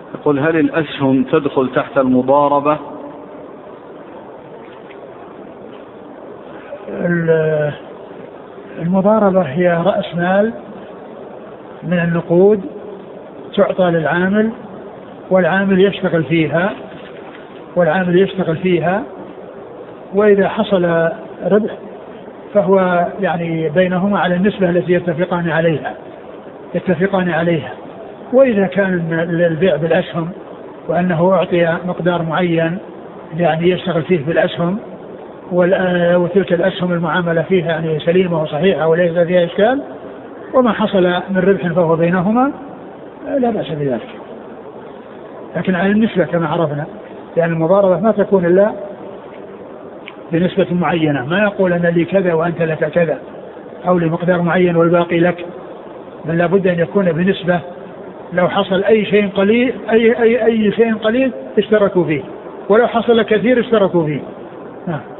يقول هل الأسهم تدخل تحت المضاربة؟ المضاربة هي رأس مال من النقود تعطى للعامل والعامل يشتغل فيها وإذا حصل ربح فهو يعني بينهما على النسبة التي يتفقان عليها. وإذا كان البيع بالأسهم وأنه أعطي مقدار معين يعني يشتغل فيه بالأسهم وتلك الأسهم المعاملة فيها يعني سليمة وصحيحة وليس فيها إشكال، وما حصل من ربح فهو بينهما لا بأس بذلك. لكن على النسبة كما عرفنا، يعني المضاربة ما تكون إلا بنسبة معينة، ما يقول أنا لي كذا وأنت لك كذا أو لمقدار معين والباقي لك، بل لابد أن يكون بنسبة. لو حصل أي شيء قليل أي شيء قليل اشتركوا فيه، ولو حصل كثير اشتركوا فيه.